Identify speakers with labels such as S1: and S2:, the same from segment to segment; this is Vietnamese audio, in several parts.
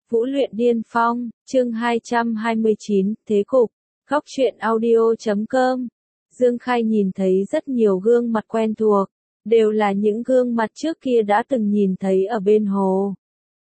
S1: Vũ luyện điên phong, chương 229, thế cục, góc truyện audio.com. Dương Khai nhìn thấy rất nhiều gương mặt quen thuộc, đều là những gương mặt trước kia đã từng nhìn thấy ở bên hồ.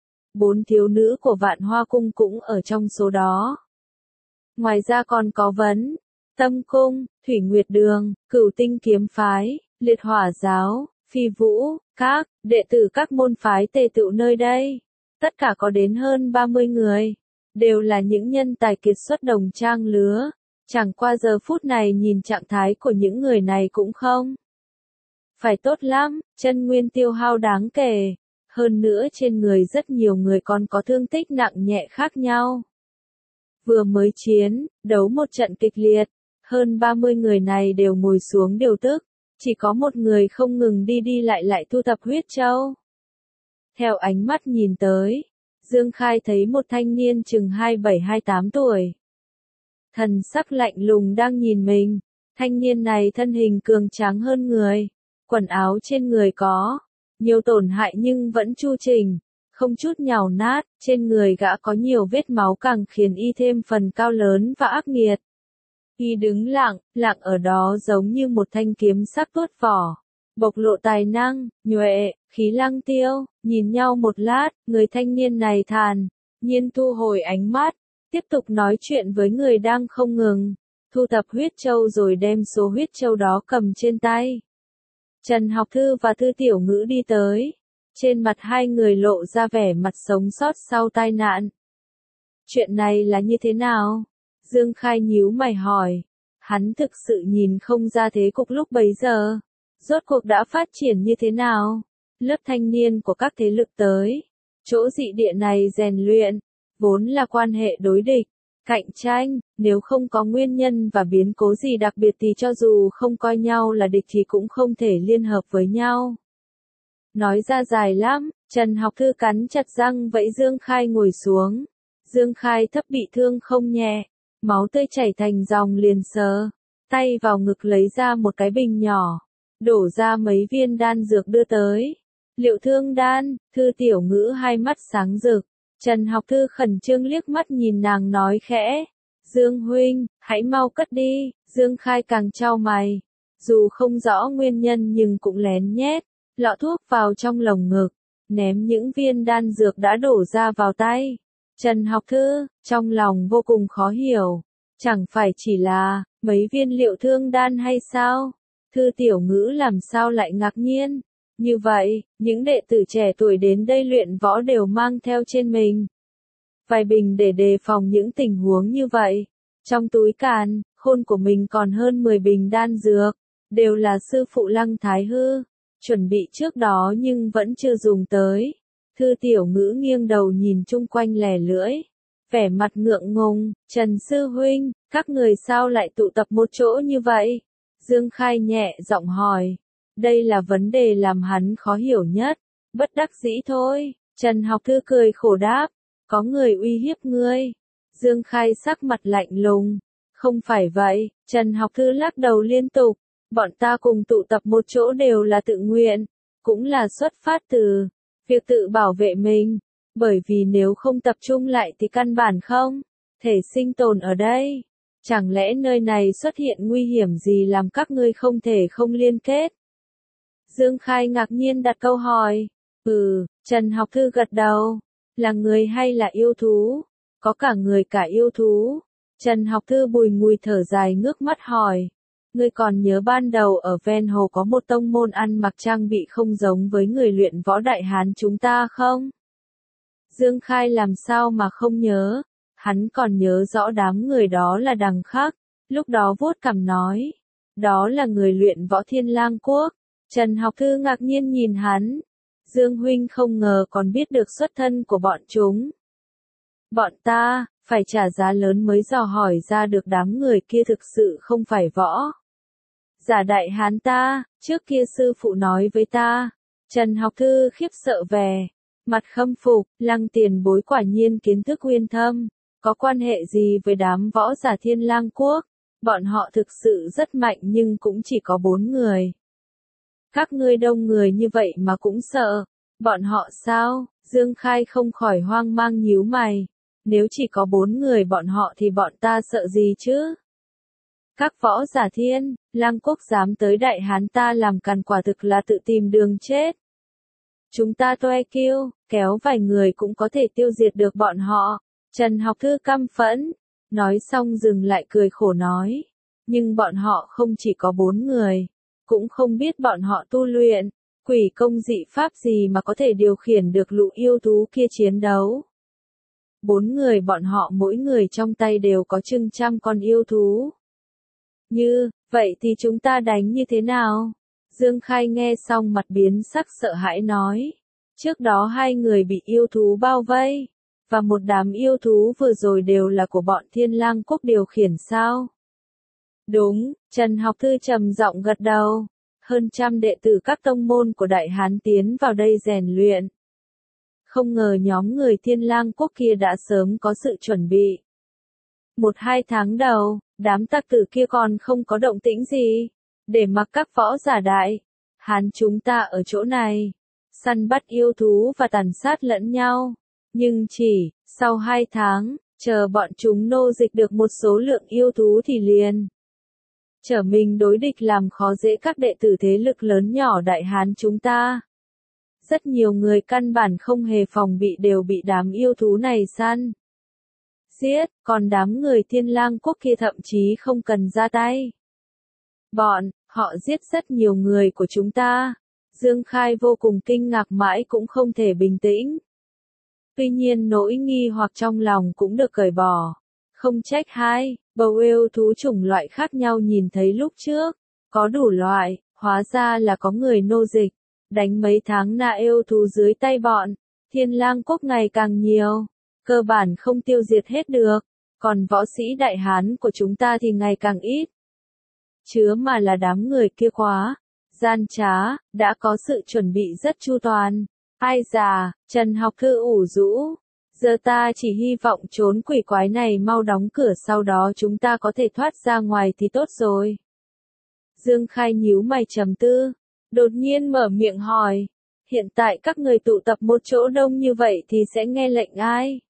S1: 4 thiếu nữ của Vạn Hoa Cung cũng ở trong số đó. Ngoài ra còn có Vấn, Tâm Cung, Thủy Nguyệt Đường, Cửu Tinh Kiếm Phái, Liệt Hỏa Giáo, Phi Vũ, các đệ tử các môn phái tề tựu nơi đây. Tất cả có đến hơn 30 người, đều là những nhân tài kiệt xuất đồng trang lứa. Chẳng qua giờ phút này nhìn trạng thái của những người này cũng không phải tốt lắm, chân nguyên tiêu hao đáng kể. Hơn nữa trên người rất nhiều người còn có thương tích nặng nhẹ khác nhau. Vừa mới chiến, đấu một trận kịch liệt, hơn 30 người này đều ngồi xuống điều tức, chỉ có một người không ngừng đi đi lại thu thập huyết châu. Theo ánh mắt nhìn tới, Dương Khai thấy một thanh niên chừng 27-28 tuổi. Thần sắc lạnh lùng đang nhìn mình, thanh niên này thân hình cường tráng hơn người, quần áo trên người có nhiều tổn hại nhưng vẫn chu trình, không chút nhàu nát, trên người gã có nhiều vết máu càng khiến y thêm phần cao lớn và ác nghiệt. Y đứng lặng ở đó giống như một thanh kiếm sắc tuốt vỏ, bộc lộ tài năng, nhuệ, khí lăng tiêu. Nhìn nhau một lát, người thanh niên này thản nhiên thu hồi ánh mắt, tiếp tục nói chuyện với người đang không ngừng thu thập huyết châu rồi đem số huyết châu đó cầm trên tay. Trần Học Thư và Thư Tiểu Ngữ đi tới, trên mặt hai người lộ ra vẻ mặt sống sót sau tai nạn. Chuyện này là như thế nào? Dương Khai nhíu mày hỏi. Hắn thực sự nhìn không ra thế cục lúc bấy giờ. Rốt cuộc đã phát triển như thế nào? Lớp thanh niên của các thế lực tới chỗ dị địa này rèn luyện, vốn là quan hệ đối địch, cạnh tranh, nếu không có nguyên nhân và biến cố gì đặc biệt thì cho dù không coi nhau là địch thì cũng không thể liên hợp với nhau. Nói ra dài lắm, Trần Học Thư cắn chặt răng vẫy Dương Khai ngồi xuống. Dương Khai thấp bị thương không nhẹ, máu tươi chảy thành dòng liền sờ tay vào ngực lấy ra một cái bình nhỏ, đổ ra mấy viên đan dược đưa tới. Liệu thương đan, Thư Tiểu Ngữ hai mắt sáng rực. Trần Học Thư khẩn trương liếc mắt nhìn nàng nói khẽ. Dương huynh, hãy mau cất đi. Dương Khai càng chau mày. Dù không rõ nguyên nhân nhưng cũng lén nhét lọ thuốc vào trong lồng ngực, ném những viên đan dược đã đổ ra vào tay. Trần Học Thư, trong lòng vô cùng khó hiểu. Chẳng phải chỉ là mấy viên liệu thương đan hay sao? Thư Tiểu Ngữ làm sao lại ngạc nhiên? Như vậy, những đệ tử trẻ tuổi đến đây luyện võ đều mang theo trên mình vài bình để đề phòng những tình huống như vậy. Trong túi càn khôn của mình còn hơn 10 bình đan dược, đều là sư phụ Lăng Thái Hư chuẩn bị trước đó nhưng vẫn chưa dùng tới. Thư Tiểu Ngữ nghiêng đầu nhìn chung quanh lẻ lưỡi, vẻ mặt ngượng ngùng. Trần sư huynh, các người sao lại tụ tập một chỗ như vậy? Dương Khai nhẹ giọng hỏi. Đây là vấn đề làm hắn khó hiểu nhất. Bất đắc dĩ thôi. Trần Học Thư cười khổ đáp. Có người uy hiếp ngươi. Dương Khai sắc mặt lạnh lùng. Không phải vậy. Trần Học Thư lắc đầu liên tục. Bọn ta cùng tụ tập một chỗ đều là tự nguyện. Cũng là xuất phát từ việc tự bảo vệ mình. Bởi vì nếu không tập trung lại thì căn bản không thể sinh tồn ở đây. Chẳng lẽ nơi này xuất hiện nguy hiểm gì làm các ngươi không thể không liên kết? Dương Khai ngạc nhiên đặt câu hỏi. Trần Học Thư gật đầu. Là người hay là yêu thú? Có cả người cả yêu thú. Trần Học Thư bùi ngùi thở dài ngước mắt hỏi. Ngươi còn nhớ ban đầu ở ven hồ có một tông môn ăn mặc trang bị không giống với người luyện võ Đại Hán chúng ta không? Dương Khai làm sao mà không nhớ? Hắn còn nhớ rõ đám người đó là Đằng Khắc. Lúc đó vuốt cằm nói. Đó là người luyện võ Thiên Lang Quốc. Trần Học Thư ngạc nhiên nhìn hắn. Dương huynh không ngờ còn biết được xuất thân của bọn chúng. Bọn ta, phải trả giá lớn mới dò hỏi ra được đám người kia thực sự không phải võ giả Đại Hán ta, trước kia sư phụ nói với ta. Trần Học Thư khiếp sợ vẻ mặt khâm phục, Lăng tiền bối quả nhiên kiến thức uyên thâm, có quan hệ gì với đám võ giả Thiên Lang Quốc? Bọn họ thực sự rất mạnh nhưng cũng chỉ có 4 người. Các ngươi đông người như vậy mà cũng sợ. Bọn họ sao? Dương Khai không khỏi hoang mang nhíu mày. Nếu chỉ có 4 người bọn họ thì bọn ta sợ gì chứ? Các võ giả Thiên Lang Quốc dám tới Đại Hán ta làm càn quả thực là tự tìm đường chết. Chúng ta toe kiêu, kéo vài người cũng có thể tiêu diệt được bọn họ. Trần Học Thư căm phẫn. Nói xong dừng lại cười khổ nói. Nhưng bọn họ không chỉ có 4 người. Cũng không biết bọn họ tu luyện. Quỷ công dị pháp gì mà có thể điều khiển được lũ yêu thú kia chiến đấu. 4 người bọn họ mỗi người trong tay đều có chừng trăm con yêu thú. Như, vậy thì chúng ta đánh như thế nào? Dương Khai nghe xong mặt biến sắc sợ hãi nói. Trước đó 2 người bị yêu thú bao vây. Và một đám yêu thú vừa rồi đều là của bọn Thiên Lang Quốc điều khiển sao? Đúng, Trần Học Thư trầm giọng gật đầu. Hơn trăm đệ tử các tông môn của Đại Hán tiến vào đây rèn luyện. Không ngờ nhóm người Thiên Lang Quốc kia đã sớm có sự chuẩn bị. 1-2 tháng đầu, đám tặc tử kia còn không có động tĩnh gì. Để mặc các võ giả Đại Hán chúng ta ở chỗ này. Săn bắt yêu thú và tàn sát lẫn nhau. Nhưng chỉ, sau 2 tháng, chờ bọn chúng nô dịch được một số lượng yêu thú thì liền. Trở mình đối địch làm khó dễ các đệ tử thế lực lớn nhỏ Đại Hán chúng ta. Rất nhiều người căn bản không hề phòng bị đều bị đám yêu thú này săn giết, còn đám người Thiên Lang Quốc kia thậm chí không cần ra tay. Bọn họ giết rất nhiều người của chúng ta. Dương Khai vô cùng kinh ngạc mãi cũng không thể bình tĩnh. Tuy nhiên nỗi nghi hoặc trong lòng cũng được cởi bỏ. Không trách bầu yêu thú chủng loại khác nhau nhìn thấy lúc trước. Có đủ loại, hóa ra là có người nô dịch. Đánh mấy tháng na yêu thú dưới tay bọn Thiên Lang Quốc ngày càng nhiều. Cơ bản không tiêu diệt hết được. Còn võ sĩ Đại Hán của chúng ta thì ngày càng ít. Chứa mà là đám người kia quá gian trá, đã có sự chuẩn bị rất chu toàn. Ai già, Trần Học Thư ủ rũ. Giờ ta chỉ hy vọng trốn quỷ quái này mau đóng cửa sau đó chúng ta có thể thoát ra ngoài thì tốt rồi. Dương Khai nhíu mày trầm tư. Đột nhiên mở miệng hỏi. Hiện tại các người tụ tập một chỗ đông như vậy thì sẽ nghe lệnh ai?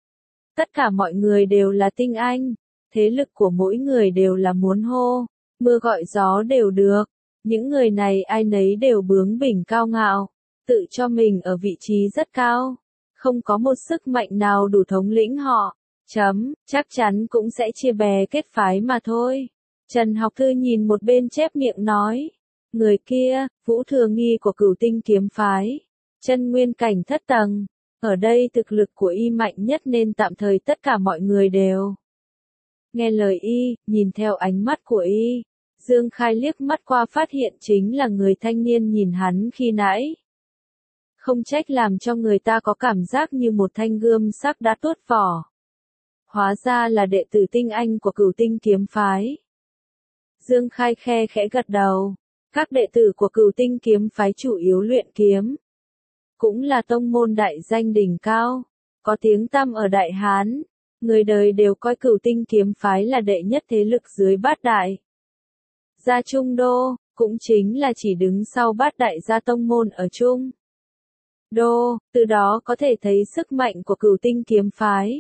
S1: Tất cả mọi người đều là tinh anh. Thế lực của mỗi người đều là muốn hô. Mưa gọi gió đều được. Những người này ai nấy đều bướng bỉnh cao ngạo. Tự cho mình ở vị trí rất cao. Không có một sức mạnh nào đủ thống lĩnh họ. Chắc chắn cũng sẽ chia bè kết phái mà thôi. Trần Học Thư nhìn một bên chép miệng nói. Người kia, Vũ Thừa Nghi của Cửu Tinh Kiếm Phái. Chân nguyên cảnh thất tầng. Ở đây thực lực của y mạnh nhất nên tạm thời tất cả mọi người đều nghe lời y, nhìn theo ánh mắt của y. Dương Khai liếc mắt qua phát hiện chính là người thanh niên nhìn hắn khi nãy. Không trách làm cho người ta có cảm giác như một thanh gươm sắc đã tuốt vỏ. Hóa ra là đệ tử tinh anh của Cửu Tinh Kiếm Phái. Dương Khai khe khẽ gật đầu. Các đệ tử của Cửu Tinh Kiếm Phái chủ yếu luyện kiếm. Cũng là tông môn đại danh đỉnh cao. Có tiếng tăm ở Đại Hán. Người đời đều coi Cửu Tinh Kiếm Phái là đệ nhất thế lực dưới Bát Đại Gia Trung Đô, cũng chính là chỉ đứng sau Bát Đại Gia tông môn ở Trung Đô, từ đó có thể thấy sức mạnh của Cửu Tinh Kiếm Phái.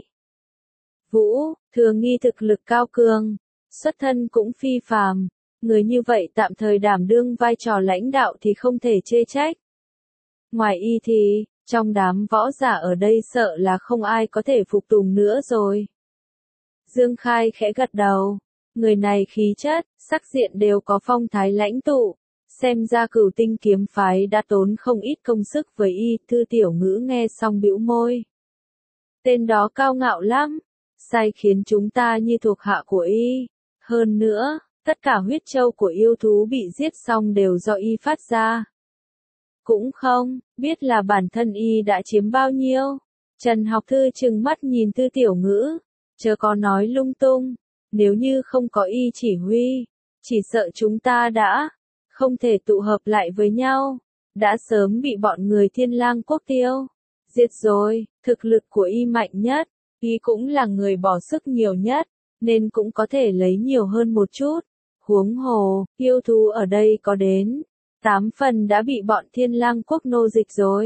S1: Vũ Thừa Nghi thực lực cao cường, xuất thân cũng phi phàm, người như vậy tạm thời đảm đương vai trò lãnh đạo thì không thể chê trách. Ngoài y thì, trong đám võ giả ở đây sợ là không ai có thể phục tùng nữa rồi. Dương Khai khẽ gật đầu. Người này khí chất, sắc diện đều có phong thái lãnh tụ. Xem ra Cửu Tinh Kiếm Phái đã tốn không ít công sức với y. Thư Tiểu Ngữ nghe xong bĩu môi. Tên đó cao ngạo lắm. Sai khiến chúng ta như thuộc hạ của y. Hơn nữa, tất cả huyết châu của yêu thú bị giết xong đều do y phát ra. Cũng không biết là bản thân y đã chiếm bao nhiêu. Trần Học Thư trừng mắt nhìn Thư Tiểu Ngữ. Chớ có nói lung tung. Nếu như không có y chỉ huy, chỉ sợ chúng ta đã không thể tụ hợp lại với nhau. Đã sớm bị bọn người Thiên Lang Quốc tiêu diệt rồi. Thực lực của y mạnh nhất. Y cũng là người bỏ sức nhiều nhất. Nên cũng có thể lấy nhiều hơn một chút. Huống hồ, yêu thú ở đây có đến 8 phần đã bị bọn Thiên Lang Quốc nô dịch rồi.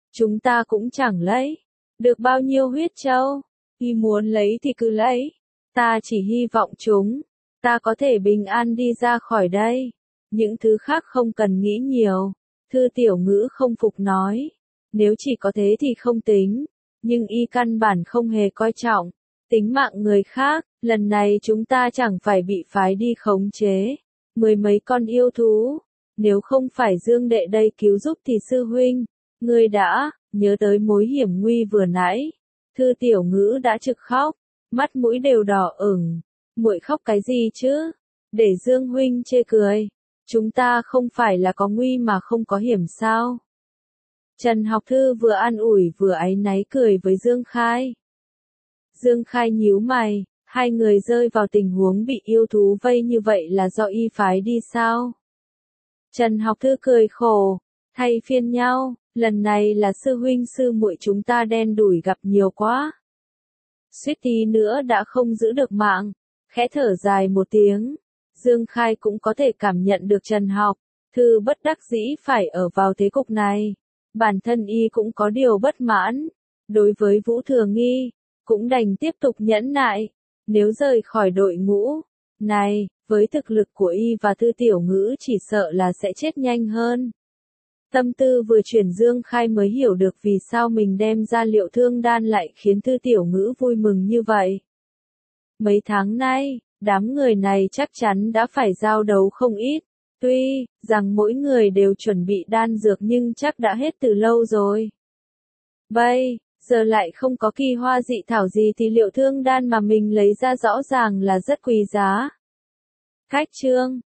S1: Chúng ta cũng chẳng lấy được bao nhiêu huyết châu. Y muốn lấy thì cứ lấy. Ta chỉ hy vọng ta có thể bình an đi ra khỏi đây. Những thứ khác không cần nghĩ nhiều. Thư Tiểu Ngữ không phục nói. Nếu chỉ có thế thì không tính. Nhưng y căn bản không hề coi trọng tính mạng người khác. Lần này chúng ta chẳng phải bị phái đi khống chế mười mấy con yêu thú. Nếu không phải Dương đệ đây cứu giúp thì sư huynh, ngươi đã nhớ tới mối hiểm nguy vừa nãy. Thư Tiểu Ngữ đã trực khóc, mắt mũi đều đỏ ửng. Muội khóc cái gì chứ? Để Dương huynh chê cười. Chúng ta không phải là có nguy mà không có hiểm sao? Trần Học Thư vừa an ủi vừa áy náy cười với Dương Khai. Dương Khai nhíu mày, hai người rơi vào tình huống bị yêu thú vây như vậy là do y phái đi sao? Trần Học Thư cười khổ, thay phiên nhau, lần này là sư huynh sư muội chúng ta đen đủi gặp nhiều quá. Suýt tí nữa đã không giữ được mạng, khẽ thở dài một tiếng. Dương Khai cũng có thể cảm nhận được Trần Học Thư bất đắc dĩ phải ở vào thế cục này. Bản thân y cũng có điều bất mãn. Đối với Vũ Thừa Nghi, cũng đành tiếp tục nhẫn nại. Nếu rời khỏi đội ngũ này, với thực lực của y và Thư Tiểu Ngữ chỉ sợ là sẽ chết nhanh hơn. Tâm tư vừa chuyển Dương Khai mới hiểu được vì sao mình đem ra liệu thương đan lại khiến Thư Tiểu Ngữ vui mừng như vậy. Mấy tháng nay, đám người này chắc chắn đã phải giao đấu không ít. Tuy rằng mỗi người đều chuẩn bị đan dược nhưng chắc đã hết từ lâu rồi. Bây giờ lại không có kỳ hoa dị thảo gì thì liệu thương đan mà mình lấy ra rõ ràng là rất quý giá. Khách trương